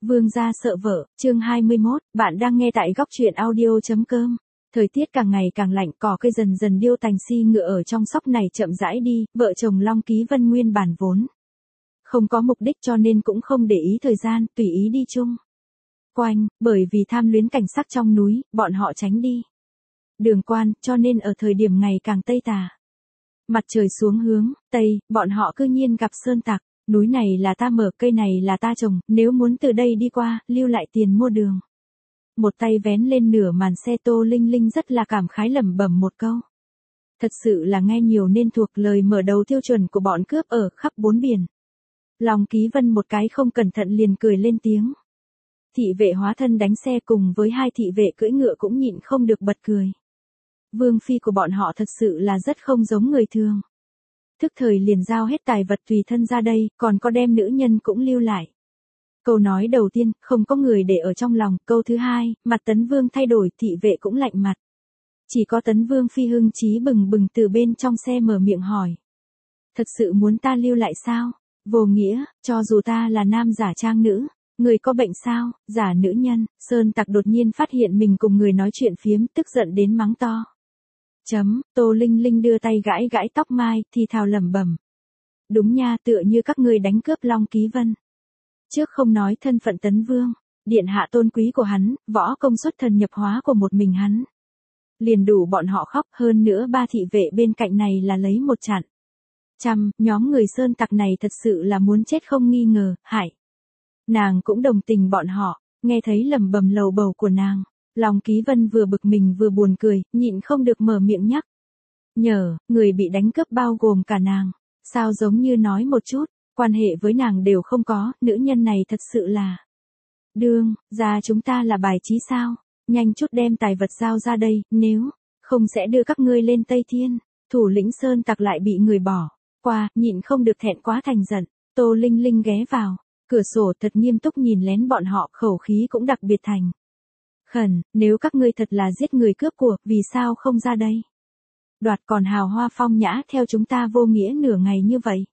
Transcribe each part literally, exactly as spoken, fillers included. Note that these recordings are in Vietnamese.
Vương gia sợ vợ, chương hai mươi mốt, bạn đang nghe tại góc truyện audio.com. Thời tiết càng ngày càng lạnh, cỏ cây dần dần điêu tành si ngựa ở trong sóc này chậm rãi đi, vợ chồng Long Ký Vân nguyên bản vốn không có mục đích cho nên cũng không để ý thời gian, tùy ý đi chung quanh, bởi vì tham luyến cảnh sắc trong núi, bọn họ tránh đi đường quan, cho nên ở thời điểm ngày càng tây tà, mặt trời xuống hướng tây, bọn họ cư nhiên gặp sơn tặc. Núi này là ta mở, cây này là ta trồng, nếu muốn từ đây đi qua, lưu lại tiền mua đường. Một tay vén lên nửa màn xe, Tô Linh Linh rất là cảm khái lẩm bẩm một câu. Thật sự là nghe nhiều nên thuộc lời mở đầu tiêu chuẩn của bọn cướp ở khắp bốn biển. Long Ký Vân một cái không cẩn thận liền cười lên tiếng. Thị vệ hóa thân đánh xe cùng với hai thị vệ cưỡi ngựa cũng nhịn không được bật cười. Vương phi của bọn họ thật sự là rất không giống người thường. Thức thời liền giao hết tài vật tùy thân ra đây, còn có đem nữ nhân cũng lưu lại. Câu nói đầu tiên, không có người để ở trong lòng, câu thứ hai, mặt Tấn Vương thay đổi, thị vệ cũng lạnh mặt. Chỉ có Tấn Vương phi hưng chí bừng bừng từ bên trong xe mở miệng hỏi. Thật sự muốn ta lưu lại sao? Vô nghĩa, cho dù ta là nam giả trang nữ, người có bệnh sao? Giả nữ nhân, sơn tặc đột nhiên phát hiện mình cùng người nói chuyện phiếm, tức giận đến mắng to. Chấm, Tô Linh Linh đưa tay gãi gãi tóc mai, thì thào lẩm bẩm. Đúng nha, tựa như các ngươi đánh cướp Long Ký Vân. Trước không nói thân phận Tấn Vương, điện hạ tôn quý của hắn, võ công xuất thần nhập hóa của một mình hắn. Liền đủ bọn họ khóc, hơn nữa ba thị vệ bên cạnh này là lấy một chặn. Trăm, nhóm người sơn tặc này thật sự là muốn chết không nghi ngờ, hại. Nàng cũng đồng tình bọn họ, nghe thấy lẩm bẩm lầu bầu của nàng. Long Ký Vân vừa bực mình vừa buồn cười, nhịn không được mở miệng nhắc. Nhờ, người bị đánh cướp bao gồm cả nàng. Sao giống như nói một chút, quan hệ với nàng đều không có, nữ nhân này thật sự là. Đương, ra chúng ta là bài trí sao, nhanh chút đem tài vật giao ra đây, nếu không sẽ đưa các ngươi lên Tây Thiên. Thủ lĩnh sơn tặc lại bị người bỏ qua, nhịn không được thẹn quá thành giận. Tô Linh Linh ghé vào cửa sổ thật nghiêm túc nhìn lén bọn họ, khẩu khí cũng đặc biệt thành khẩn, nếu các ngươi thật là giết người cướp của, vì sao không ra đây? Đoạt còn hào hoa phong nhã theo chúng ta vô nghĩa nửa ngày như vậy.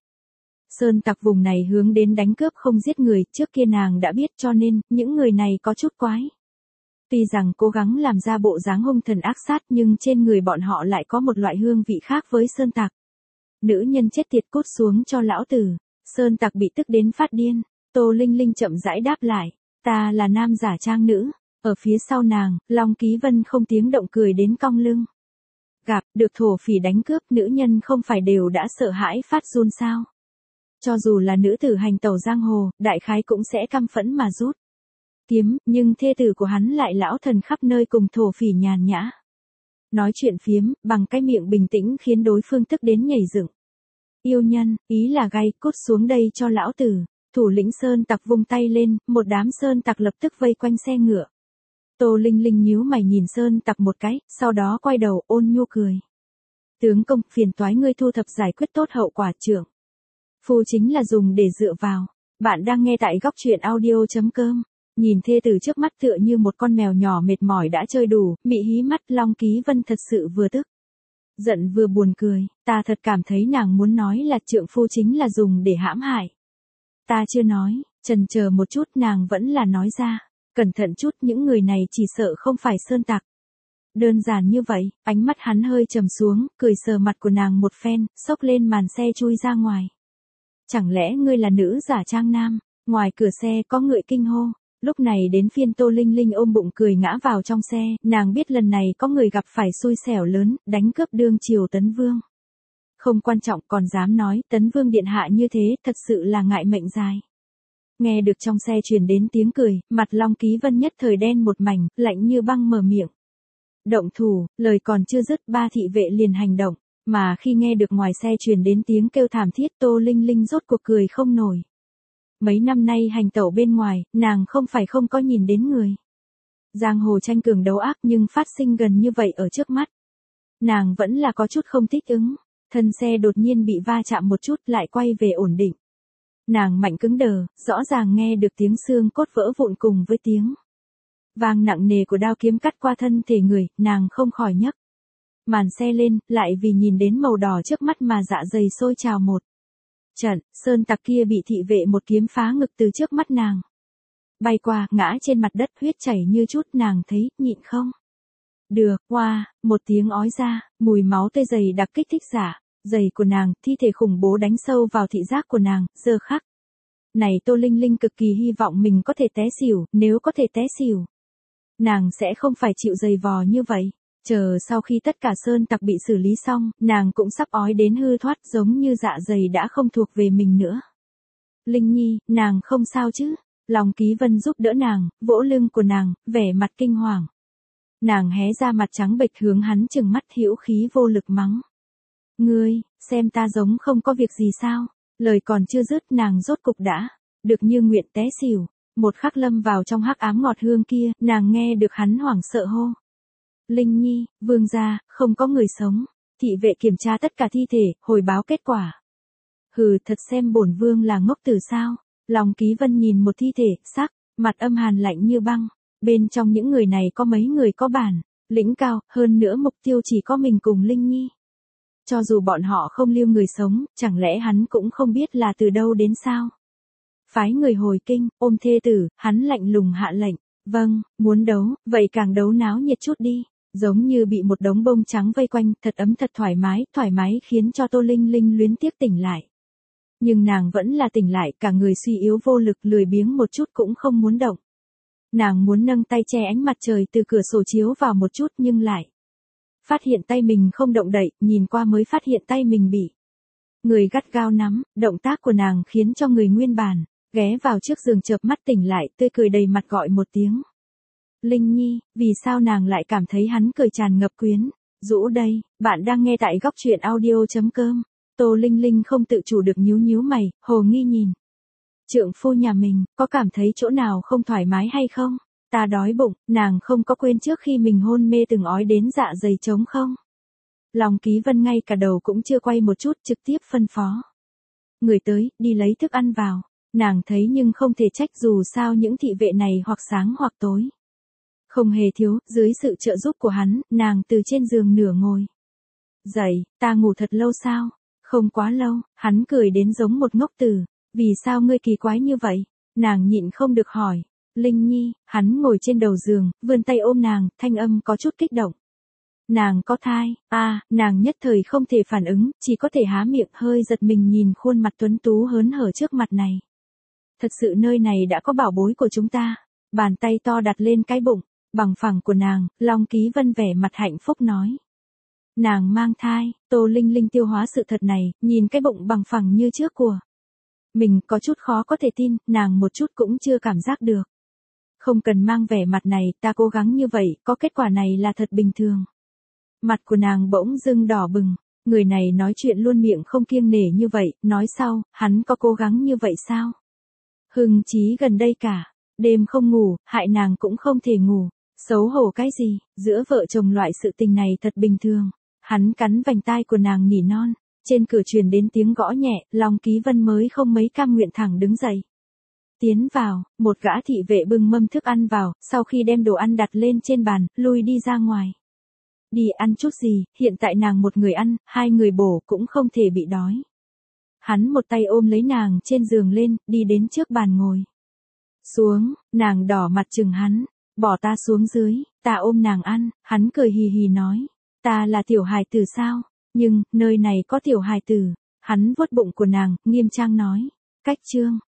Sơn tặc vùng này hướng đến đánh cướp không giết người, trước kia nàng đã biết cho nên, những người này có chút quái. Tuy rằng cố gắng làm ra bộ dáng hung thần ác sát nhưng trên người bọn họ lại có một loại hương vị khác với sơn tặc. Nữ nhân chết tiệt cút xuống cho lão tử, sơn tặc bị tức đến phát điên, Tô Linh Linh chậm rãi đáp lại, ta là nam giả trang nữ. Ở phía sau nàng, Long Ký Vân không tiếng động cười đến cong lưng. Gặp, được thổ phỉ đánh cướp, nữ nhân không phải đều đã sợ hãi phát run sao? Cho dù là nữ tử hành tẩu giang hồ, đại khái cũng sẽ căm phẫn mà rút kiếm, nhưng thê tử của hắn lại lão thần khắp nơi cùng thổ phỉ nhàn nhã. Nói chuyện phiếm, bằng cái miệng bình tĩnh khiến đối phương tức đến nhảy dựng. Yêu nhân, ý là gay, cút xuống đây cho lão tử. Thủ lĩnh sơn tặc vung tay lên, một đám sơn tặc lập tức vây quanh xe ngựa. Tô Linh Linh nhíu mày nhìn sơn tặc một cái, sau đó quay đầu ôn nhu cười. Tướng công, phiền toái ngươi thu thập giải quyết tốt hậu quả trưởng. Phu chính là dùng để dựa vào. Bạn đang nghe tại góc truyện audio.com. Nhìn thê tử trước mắt tựa như một con mèo nhỏ mệt mỏi đã chơi đủ, mị hí mắt, Long Ký Vân thật sự vừa tức giận vừa buồn cười, ta thật cảm thấy nàng muốn nói là trượng phu chính là dùng để hãm hại. Ta chưa nói, chần chờ một chút nàng vẫn là nói ra. Cẩn thận chút, những người này chỉ sợ không phải sơn tặc. Đơn giản như vậy, ánh mắt hắn hơi trầm xuống, cười sờ mặt của nàng một phen, xốc lên màn xe chui ra ngoài. Chẳng lẽ ngươi là nữ giả trang nam? Ngoài cửa xe có ngựa kinh hô. Lúc này đến phiên Tô Linh Linh ôm bụng cười ngã vào trong xe, nàng biết lần này có người gặp phải xui xẻo lớn, đánh cướp đương triều Tấn Vương. Không quan trọng còn dám nói, Tấn Vương điện hạ như thế, thật sự là ngại mệnh dài. Nghe được trong xe truyền đến tiếng cười, mặt Long Ký Vân nhất thời đen một mảnh, lạnh như băng mở miệng. Động thủ, lời còn chưa dứt, ba thị vệ liền hành động, mà khi nghe được ngoài xe truyền đến tiếng kêu thảm thiết, Tô Linh Linh rốt cuộc cười không nổi. Mấy năm nay hành tẩu bên ngoài, nàng không phải không có nhìn đến người. Giang hồ tranh cường đấu ác nhưng phát sinh gần như vậy ở trước mắt. Nàng vẫn là có chút không thích ứng, thân xe đột nhiên bị va chạm một chút lại quay về ổn định. Nàng mạnh cứng đờ, rõ ràng nghe được tiếng xương cốt vỡ vụn cùng với tiếng vang nặng nề của đao kiếm cắt qua thân thể người, nàng không khỏi nhấc màn xe lên, lại vì nhìn đến màu đỏ trước mắt mà dạ dày sôi trào một trận, sơn tặc kia bị thị vệ một kiếm phá ngực từ trước mắt nàng. bay qua, ngã trên mặt đất, huyết chảy như chút, nàng thấy, nhịn không được, oa, wow, một tiếng ói ra, mùi máu tươi dày đặc kích thích giả, giày của nàng, thi thể khủng bố đánh sâu vào thị giác của nàng, giờ khắc này Tô Linh Linh cực kỳ hy vọng mình có thể té xỉu, nếu có thể té xỉu, nàng sẽ không phải chịu giày vò như vậy. Chờ sau khi tất cả sơn tặc bị xử lý xong, nàng cũng sắp ói đến hư thoát, giống như dạ dày đã không thuộc về mình nữa. Linh Nhi, nàng không sao chứ? Lòng Ký Vân giúp đỡ nàng, vỗ lưng của nàng, vẻ mặt kinh hoàng. Nàng hé ra mặt trắng bệch hướng hắn trừng mắt hữu khí vô lực mắng. Ngươi, xem ta giống không có việc gì sao? Lời còn chưa dứt, nàng rốt cục đã được như nguyện té xỉu. Một khắc lâm vào trong hắc ám ngọt hương kia, nàng nghe được hắn hoảng sợ hô. Linh Nhi, vương gia, không có người sống. Thị vệ kiểm tra tất cả thi thể, hồi báo kết quả. Hừ, thật xem bổn vương là ngốc tử sao? Lòng Ký Vân nhìn một thi thể, sắc, mặt âm hàn lạnh như băng. Bên trong những người này có mấy người có bản lĩnh cao, hơn nữa mục tiêu chỉ có mình cùng Linh Nhi. Cho dù bọn họ không lưu người sống, chẳng lẽ hắn cũng không biết là từ đâu đến sao? Phái người hồi kinh, ôm thê tử, hắn lạnh lùng hạ lệnh. Vâng, muốn đấu, vậy càng đấu náo nhiệt chút đi. Giống như bị một đống bông trắng vây quanh, thật ấm thật thoải mái, thoải mái khiến cho Tô Linh Linh luyến tiếc tỉnh lại. Nhưng nàng vẫn là tỉnh lại, cả người suy yếu vô lực, lười biếng một chút cũng không muốn động. Nàng muốn nâng tay che ánh mặt trời từ cửa sổ chiếu vào một chút nhưng lại phát hiện tay mình không động đậy, nhìn qua mới phát hiện tay mình bị người gắt gao nắm. Động tác của nàng khiến cho người nguyên bản ghé vào trước giường chợp mắt tỉnh lại, tươi cười đầy mặt gọi một tiếng. Linh Nhi, vì sao nàng lại cảm thấy hắn cười tràn ngập quyến rũ đây? Bạn đang nghe tại góc truyện audio chấm com. Tô Linh Linh không tự chủ được nhíu nhíu mày, hồ nghi nhìn trượng phu nhà mình, có cảm thấy chỗ nào không thoải mái hay không? Ta đói bụng, nàng không có quên trước khi mình hôn mê từng ói đến dạ dày trống không? Lòng Ký Vân ngay cả đầu cũng chưa quay một chút, trực tiếp phân phó. Người tới, đi lấy thức ăn vào. Nàng thấy nhưng không thể trách, dù sao những thị vệ này hoặc sáng hoặc tối không hề thiếu. Dưới sự trợ giúp của hắn, nàng từ trên giường nửa ngồi dậy. Ta ngủ thật lâu sao? Không quá lâu. Hắn cười đến giống một ngốc tử. Vì sao ngươi kỳ quái như vậy? Nàng nhịn không được hỏi. Linh Nhi, hắn ngồi trên đầu giường, vươn tay ôm nàng, thanh âm có chút kích động. Nàng có thai, a à, nàng nhất thời không thể phản ứng, chỉ có thể há miệng hơi giật mình nhìn khuôn mặt tuấn tú hớn hở trước mặt này. Thật sự nơi này đã có bảo bối của chúng ta. Bàn tay to đặt lên cái bụng bằng phẳng của nàng, Long Ký Vân vẻ mặt hạnh phúc nói. Nàng mang thai. Tô Linh Linh tiêu hóa sự thật này, nhìn cái bụng bằng phẳng như trước của mình có chút khó có thể tin, nàng một chút cũng chưa cảm giác được. Không cần mang vẻ mặt này, ta cố gắng như vậy, có kết quả này là thật bình thường. Mặt của nàng bỗng dưng đỏ bừng, người này nói chuyện luôn miệng không kiêng nể như vậy, nói sau, hắn có cố gắng như vậy sao? Hưng Chí gần đây cả đêm không ngủ, hại nàng cũng không thể ngủ. Xấu hổ cái gì, giữa vợ chồng loại sự tình này thật bình thường. Hắn cắn vành tai của nàng nỉ non. Trên cửa truyền đến tiếng gõ nhẹ, Long Ký Vân mới không mấy cam nguyện thẳng đứng dậy. Tiến vào, một gã thị vệ bưng mâm thức ăn vào, sau khi đem đồ ăn đặt lên trên bàn, lui đi ra ngoài. Đi ăn chút gì, hiện tại nàng một người ăn, hai người bổ cũng không thể bị đói. Hắn một tay ôm lấy nàng trên giường lên, đi đến trước bàn ngồi xuống. Nàng đỏ mặt chừng hắn. Bỏ ta xuống dưới, ta ôm nàng ăn. Hắn cười hì hì nói. Ta là tiểu hài tử sao? Nhưng, nơi này có tiểu hài tử. Hắn vuốt bụng của nàng, nghiêm trang nói. Cách chương.